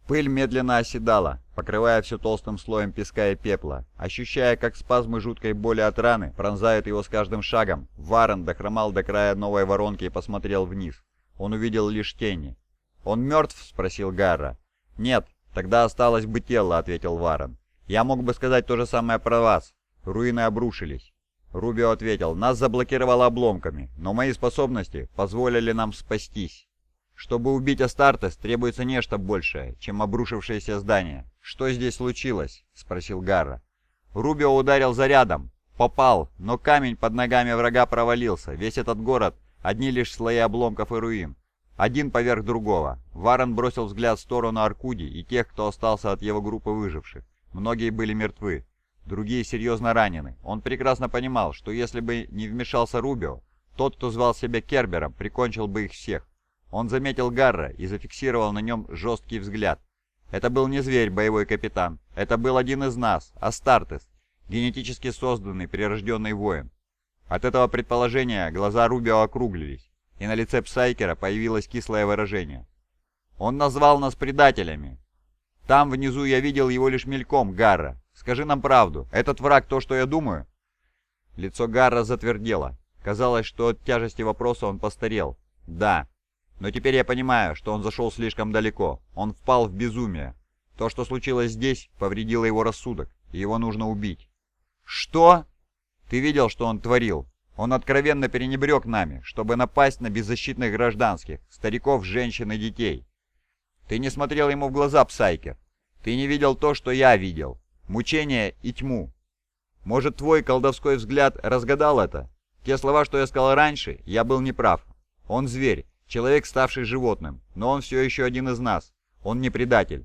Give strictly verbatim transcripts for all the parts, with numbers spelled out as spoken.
Пыль медленно оседала, покрывая все толстым слоем песка и пепла. Ощущая, как спазмы жуткой боли от раны пронзают его с каждым шагом, Варен дохромал до края новой воронки и посмотрел вниз. Он увидел лишь тени. «Он мертв?» — спросил Гарра. «Нет, тогда осталось бы тело», — ответил Варен. «Я мог бы сказать то же самое про вас. Руины обрушились». Рубио ответил: «Нас заблокировало обломками, но мои способности позволили нам спастись. Чтобы убить Астартес, требуется нечто большее, чем обрушившееся здание. Что здесь случилось?» — спросил Гарра. Рубио ударил зарядом. Попал, но камень под ногами врага провалился. Весь этот город — одни лишь слои обломков и руин. Один поверх другого. Варен бросил взгляд в сторону Аркуди и тех, кто остался от его группы выживших. Многие были мертвы. Другие серьезно ранены. Он прекрасно понимал, что если бы не вмешался Рубио, тот, кто звал себя Кербером, прикончил бы их всех. Он заметил Гарра и зафиксировал на нем жесткий взгляд. Это был не зверь, боевой капитан. Это был один из нас, Астартес, генетически созданный, прирожденный воин. От этого предположения глаза Рубио округлились, и на лице Псайкера появилось кислое выражение. «Он назвал нас предателями. Там внизу я видел его лишь мельком, Гарра. Скажи нам правду, этот враг то, что я думаю?» Лицо Гарра затвердело. Казалось, что от тяжести вопроса он постарел. «Да. Но теперь я понимаю, что он зашел слишком далеко. Он впал в безумие. То, что случилось здесь, повредило его рассудок, и его нужно убить». «Что?» «Ты видел, что он творил? Он откровенно перенебрег нами, чтобы напасть на беззащитных гражданских, стариков, женщин и детей. Ты не смотрел ему в глаза, Псайкер. Ты не видел то, что я видел. Мучение и тьму. Может, твой колдовской взгляд разгадал это? Те слова, что я сказал раньше, я был неправ. Он зверь, человек, ставший животным, но он все еще один из нас. Он не предатель.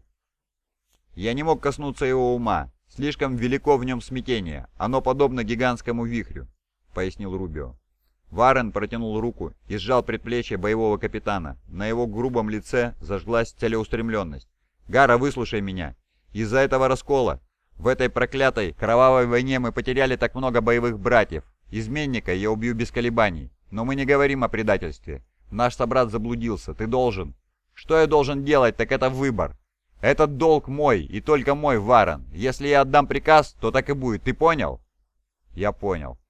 Я не мог коснуться его ума. Слишком велико в нем смятение. Оно подобно гигантскому вихрю», — пояснил Рубио. Варен протянул руку и сжал предплечье боевого капитана. На его грубом лице зажглась целеустремленность. «Гарра, выслушай меня. Из-за этого раскола в этой проклятой кровавой войне мы потеряли так много боевых братьев. Изменника я убью без колебаний. Но мы не говорим о предательстве. Наш собрат заблудился. Ты должен...» «Что я должен делать, так это выбор. Этот долг мой и только мой, Варен. Если я отдам приказ, то так и будет. Ты понял?» «Я понял».